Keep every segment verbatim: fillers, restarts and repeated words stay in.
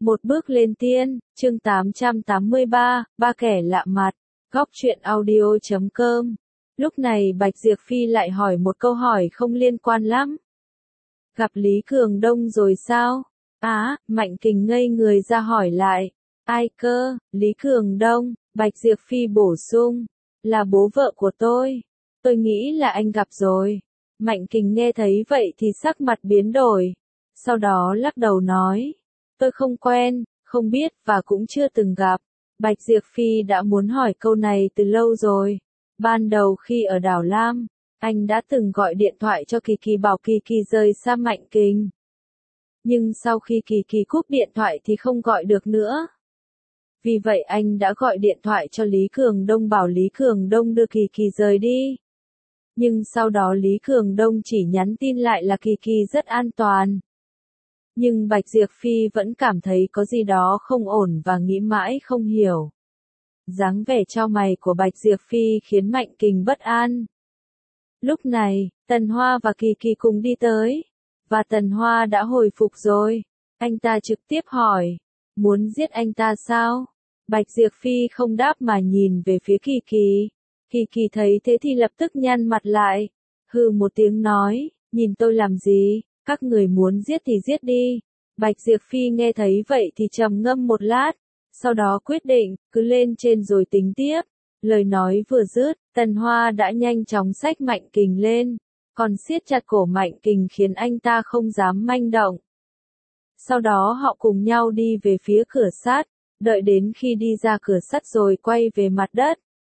Một bước lên tiên, chương tám trăm tám mươi ba, ba kẻ lạ mặt, góc truyện audio chấm com. Lúc này Bạch Diệp Phi lại hỏi một câu hỏi không liên quan lắm. Gặp Lý Cường Đông rồi sao? Á, Mạnh Kình ngây người ra hỏi lại. Ai cơ, Lý Cường Đông, Bạch Diệp Phi bổ sung. Là bố vợ của tôi. Tôi nghĩ là anh gặp rồi. Mạnh Kình nghe thấy vậy thì sắc mặt biến đổi. Sau đó lắc đầu nói. Tôi không quen, không biết và cũng chưa từng gặp. Bạch Diệp Phi đã muốn hỏi câu này từ lâu rồi. Ban đầu khi ở đảo Lam, anh đã từng gọi điện thoại cho Kỳ Kỳ bảo Kỳ Kỳ rời xa Mạnh Kình. Nhưng sau khi Kỳ Kỳ cúp điện thoại thì không gọi được nữa. Vì vậy anh đã gọi điện thoại cho Lý Cường Đông bảo Lý Cường Đông đưa Kỳ Kỳ rời đi. Nhưng sau đó Lý Cường Đông chỉ nhắn tin lại là Kỳ Kỳ rất an toàn. Nhưng Bạch Diệp Phi vẫn cảm thấy có gì đó không ổn và nghĩ mãi không hiểu. Dáng vẻ chau mày của Bạch Diệp Phi khiến Mạnh Kình bất an. Lúc này, Tần Hoa và Kỳ Kỳ cùng đi tới. Và Tần Hoa đã hồi phục rồi. Anh ta trực tiếp hỏi. Muốn giết anh ta sao? Bạch Diệp Phi không đáp mà nhìn về phía Kỳ Kỳ. Kỳ Kỳ thấy thế thì lập tức nhăn mặt lại. Hừ một tiếng nói, nhìn tôi làm gì? Các người muốn giết thì giết đi. Bạch Diệp Phi nghe thấy vậy thì trầm ngâm một lát. Sau đó quyết định, cứ lên trên rồi tính tiếp. Lời nói vừa dứt, Tần Hoa đã nhanh chóng xách Mạnh Kình lên. Còn siết chặt cổ Mạnh Kình khiến anh ta không dám manh động. Sau đó họ cùng nhau đi về phía cửa sắt. Đợi đến khi đi ra cửa sắt rồi quay về mặt đất.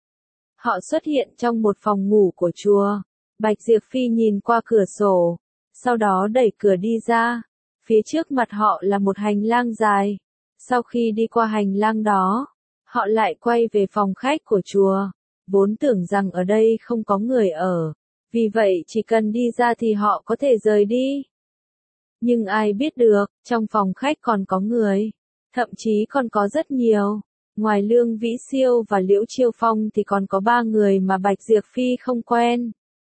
Họ xuất hiện trong một phòng ngủ của chùa. Bạch Diệp Phi nhìn qua cửa sổ. Sau đó đẩy cửa đi ra. Phía trước mặt họ là một hành lang dài. Sau khi đi qua hành lang đó, họ lại quay về phòng khách của chùa. Vốn tưởng rằng ở đây không có người ở. Vì vậy chỉ cần đi ra thì họ có thể rời đi. Nhưng ai biết được, trong phòng khách còn có người. Thậm chí còn có rất nhiều. Ngoài Lương Vĩ Siêu và Liễu Chiêu Phong thì còn có ba người mà Bạch Diệp Phi không quen.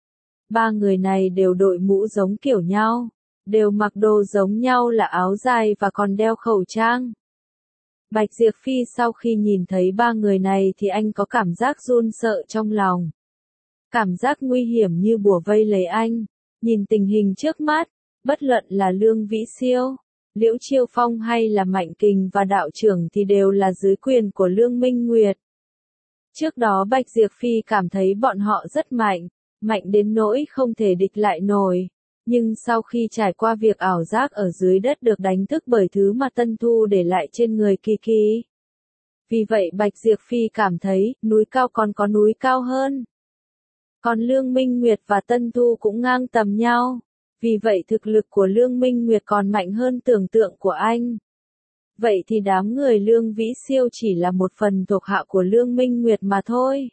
Ba người này đều đội mũ giống kiểu nhau, đều mặc đồ giống nhau là áo dài và còn đeo khẩu trang. Bạch Diệp Phi sau khi nhìn thấy ba người này thì anh có cảm giác run sợ trong lòng. Cảm giác nguy hiểm như bủa vây lấy anh. Nhìn tình hình trước mắt, bất luận là Lương Vĩ Siêu, Liễu Chiêu Phong hay là Mạnh Kình và đạo trưởng thì đều là dưới quyền của Lương Minh Nguyệt. Trước đó Bạch Diệp Phi cảm thấy bọn họ rất mạnh. Mạnh đến nỗi không thể địch lại nổi. Nhưng sau khi trải qua việc ảo giác ở dưới đất được đánh thức bởi thứ mà Tân Thu để lại trên người Kỳ Kỳ. Vì vậy Bạch Diệp Phi cảm thấy, núi cao còn có núi cao hơn. Còn Lương Minh Nguyệt và Tân Thu cũng ngang tầm nhau. Vì vậy thực lực của Lương Minh Nguyệt còn mạnh hơn tưởng tượng của anh. Vậy thì đám người Lương Vĩ Siêu chỉ là một phần thuộc hạ của Lương Minh Nguyệt mà thôi.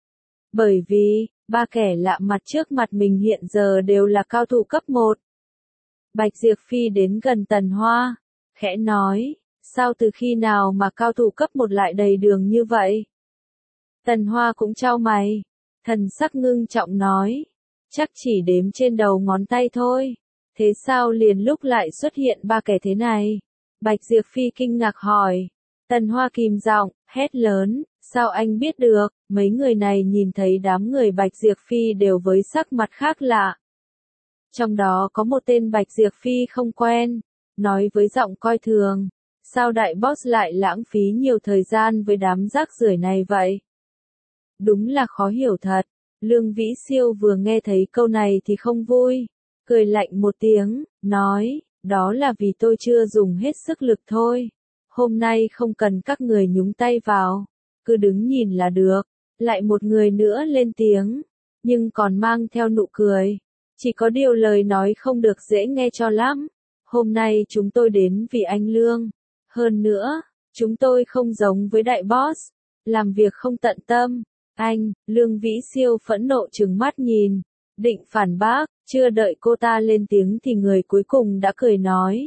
Bởi vì, ba kẻ lạ mặt trước mặt mình hiện giờ đều là cao thủ cấp một. Bạch Diệp Phi đến gần Tần Hoa, khẽ nói, sao từ khi nào mà cao thủ cấp một lại đầy đường như vậy? Tần Hoa cũng chau mày, thần sắc ngưng trọng nói, chắc chỉ đếm trên đầu ngón tay thôi. Thế sao liền lúc lại xuất hiện ba kẻ thế này? Bạch Diệp Phi kinh ngạc hỏi. Tần Hoa kìm giọng, hét lớn, sao anh biết được? Mấy người này nhìn thấy đám người Bạch Diệp Phi đều với sắc mặt khác lạ. Trong đó có một tên Bạch Diệp Phi không quen, nói với giọng coi thường, sao đại boss lại lãng phí nhiều thời gian với đám rác rưởi này vậy? Đúng là khó hiểu thật. Lương Vĩ Siêu vừa nghe thấy câu này thì không vui, cười lạnh một tiếng, nói, đó là vì tôi chưa dùng hết sức lực thôi. Hôm nay không cần các người nhúng tay vào, cứ đứng nhìn là được. Lại một người nữa lên tiếng, nhưng còn mang theo nụ cười. Chỉ có điều lời nói không được dễ nghe cho lắm. Hôm nay chúng tôi đến vì anh Lương. Hơn nữa, chúng tôi không giống với đại boss, làm việc không tận tâm. Anh, Lương Vĩ Siêu phẫn nộ trừng mắt nhìn, định phản bác, chưa đợi cô ta lên tiếng thì người cuối cùng đã cười nói.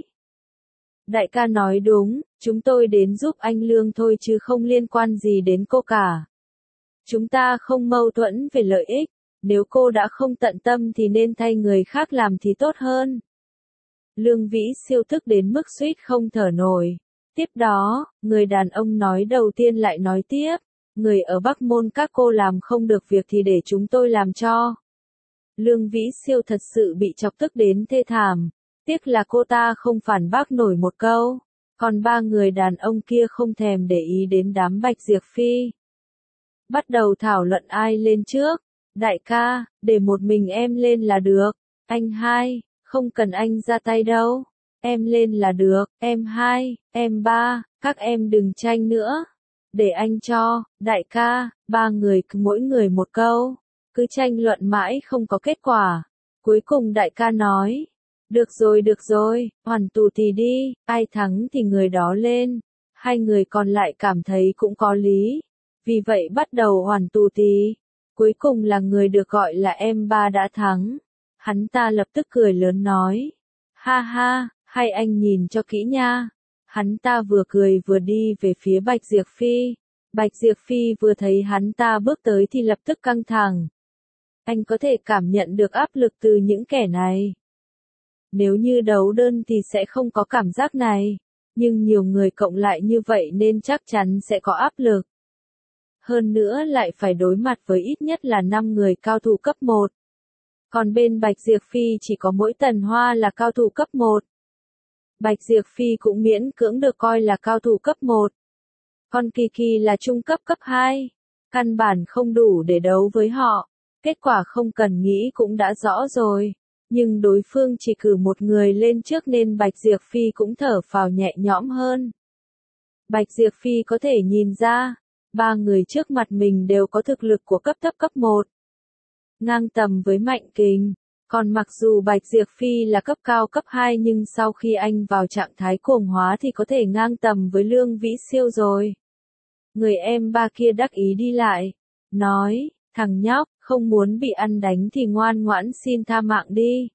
Đại ca nói đúng, chúng tôi đến giúp anh Lương thôi chứ không liên quan gì đến cô cả. Chúng ta không mâu thuẫn về lợi ích, nếu cô đã không tận tâm thì nên thay người khác làm thì tốt hơn. Lương Vĩ Siêu tức đến mức suýt không thở nổi. Tiếp đó, người đàn ông nói đầu tiên lại nói tiếp, người ở Bắc Môn các cô làm không được việc thì để chúng tôi làm cho. Lương Vĩ Siêu thật sự bị chọc tức đến thê thảm, tiếc là cô ta không phản bác nổi một câu, còn ba người đàn ông kia không thèm để ý đến đám Bạch Diệp Phi. Bắt đầu thảo luận ai lên trước, đại ca, để một mình em lên là được, anh hai, không cần anh ra tay đâu, em lên là được, em hai, em ba, các em đừng tranh nữa, để anh cho, đại ca, ba người cứ mỗi người một câu, cứ tranh luận mãi không có kết quả, cuối cùng đại ca nói, được rồi được rồi, hoàn tù thì đi, ai thắng thì người đó lên, hai người còn lại cảm thấy cũng có lý, vì vậy bắt đầu hoàn tù thì, cuối cùng là người được gọi là em ba đã thắng, hắn ta lập tức cười lớn nói, ha ha, hai anh nhìn cho kỹ nha, hắn ta vừa cười vừa đi về phía Bạch Diệp Phi, Bạch Diệp Phi vừa thấy hắn ta bước tới thì lập tức căng thẳng, anh có thể cảm nhận được áp lực từ những kẻ này. Nếu như đấu đơn thì sẽ không có cảm giác này, nhưng nhiều người cộng lại như vậy nên chắc chắn sẽ có áp lực. Hơn nữa lại phải đối mặt với ít nhất là năm người cao thủ cấp một. Còn bên Bạch Diệp Phi chỉ có mỗi Tần Hoa là cao thủ cấp một. Bạch Diệp Phi cũng miễn cưỡng được coi là cao thủ cấp một. Còn Kỳ Kỳ là trung cấp cấp hai. Căn bản không đủ để đấu với họ. Kết quả không cần nghĩ cũng đã rõ rồi. Nhưng đối phương chỉ cử một người lên trước nên Bạch Diệp Phi cũng thở phào nhẹ nhõm hơn. Bạch Diệp Phi có thể nhìn ra, ba người trước mặt mình đều có thực lực của cấp thấp cấp một. Ngang tầm với Mạnh Kình. Còn mặc dù Bạch Diệp Phi là cấp cao cấp hai nhưng sau khi anh vào trạng thái cuồng hóa thì có thể ngang tầm với Lương Vĩ Siêu rồi. Người em ba kia đắc ý đi lại. Nói, thằng nhóc, không muốn bị ăn đánh thì ngoan ngoãn xin tha mạng đi.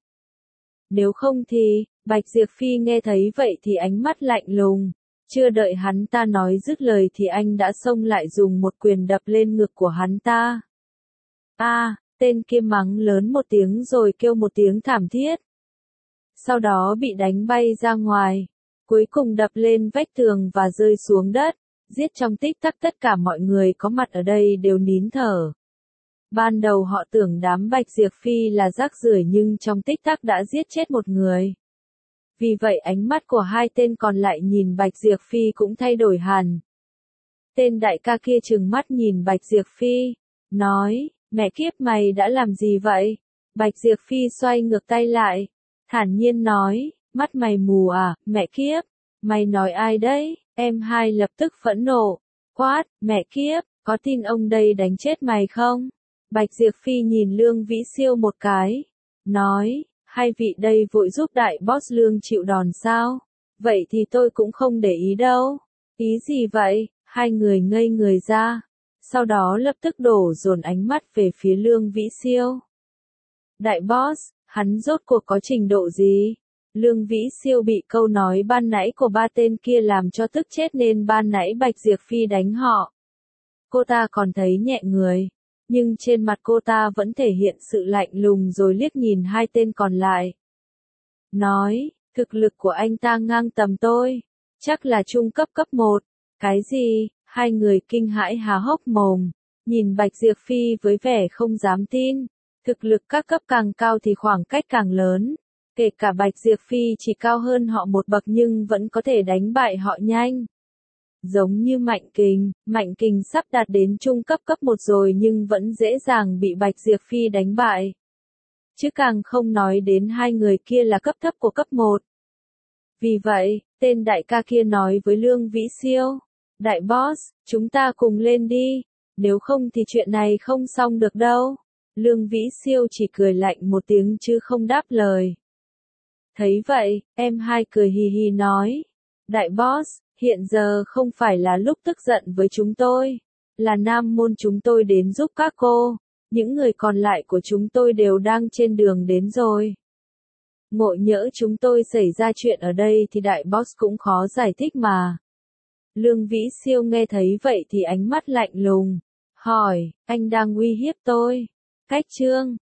Nếu không thì, Bạch Diệp Phi nghe thấy vậy thì ánh mắt lạnh lùng. Chưa đợi hắn ta nói dứt lời thì anh đã xông lại dùng một quyền đập lên ngực của hắn ta. A, à, tên kia mắng lớn một tiếng rồi kêu một tiếng thảm thiết. Sau đó bị đánh bay ra ngoài, cuối cùng đập lên vách tường và rơi xuống đất, giết trong tích tắc tất cả mọi người có mặt ở đây đều nín thở. Ban đầu họ tưởng đám Bạch Diệp Phi là rác rưởi nhưng trong tích tắc đã giết chết một người. Vì vậy ánh mắt của hai tên còn lại nhìn Bạch Diệp Phi cũng thay đổi hẳn. Tên đại ca kia trừng mắt nhìn Bạch Diệp Phi, nói, mẹ kiếp mày đã làm gì vậy? Bạch Diệp Phi xoay ngược tay lại, thản nhiên nói, mắt mày mù à, mẹ kiếp, mày nói ai đấy? Em hai lập tức phẫn nộ, quát, mẹ kiếp, có tin ông đây đánh chết mày không? Bạch Diệp Phi nhìn Lương Vĩ Siêu một cái, nói, hai vị đây vội giúp đại boss Lương chịu đòn sao? Vậy thì tôi cũng không để ý đâu. Ý gì vậy? Hai người ngây người ra. Sau đó lập tức đổ dồn ánh mắt về phía Lương Vĩ Siêu. Đại boss, hắn rốt cuộc có trình độ gì? Lương Vĩ Siêu bị câu nói ban nãy của ba tên kia làm cho tức chết nên ban nãy Bạch Diệp Phi đánh họ. Cô ta còn thấy nhẹ người, nhưng trên mặt cô ta vẫn thể hiện sự lạnh lùng rồi liếc nhìn hai tên còn lại. Nói, thực lực của anh ta ngang tầm tôi, chắc là trung cấp cấp một. Cái gì? Hai người kinh hãi há hốc mồm, nhìn Bạch Diệp Phi với vẻ không dám tin. Thực lực các cấp càng cao thì khoảng cách càng lớn. Kể cả Bạch Diệp Phi chỉ cao hơn họ một bậc nhưng vẫn có thể đánh bại họ nhanh. Giống như Mạnh Kình, Mạnh Kình sắp đạt đến trung cấp cấp một rồi nhưng vẫn dễ dàng bị Bạch Diệp Phi đánh bại. Chứ càng không nói đến hai người kia là cấp thấp của cấp một. Vì vậy, tên đại ca kia nói với Lương Vĩ Siêu, đại boss, chúng ta cùng lên đi, nếu không thì chuyện này không xong được đâu. Lương Vĩ Siêu chỉ cười lạnh một tiếng chứ không đáp lời. Thấy vậy, em hai cười hì hì nói, đại boss, hiện giờ không phải là lúc tức giận với chúng tôi, là Nam Môn chúng tôi đến giúp các cô, những người còn lại của chúng tôi đều đang trên đường đến rồi. Ngộ nhỡ chúng tôi xảy ra chuyện ở đây thì đại boss cũng khó giải thích mà. Lương Vĩ Siêu nghe thấy vậy thì ánh mắt lạnh lùng, hỏi, anh đang uy hiếp tôi? Cách chương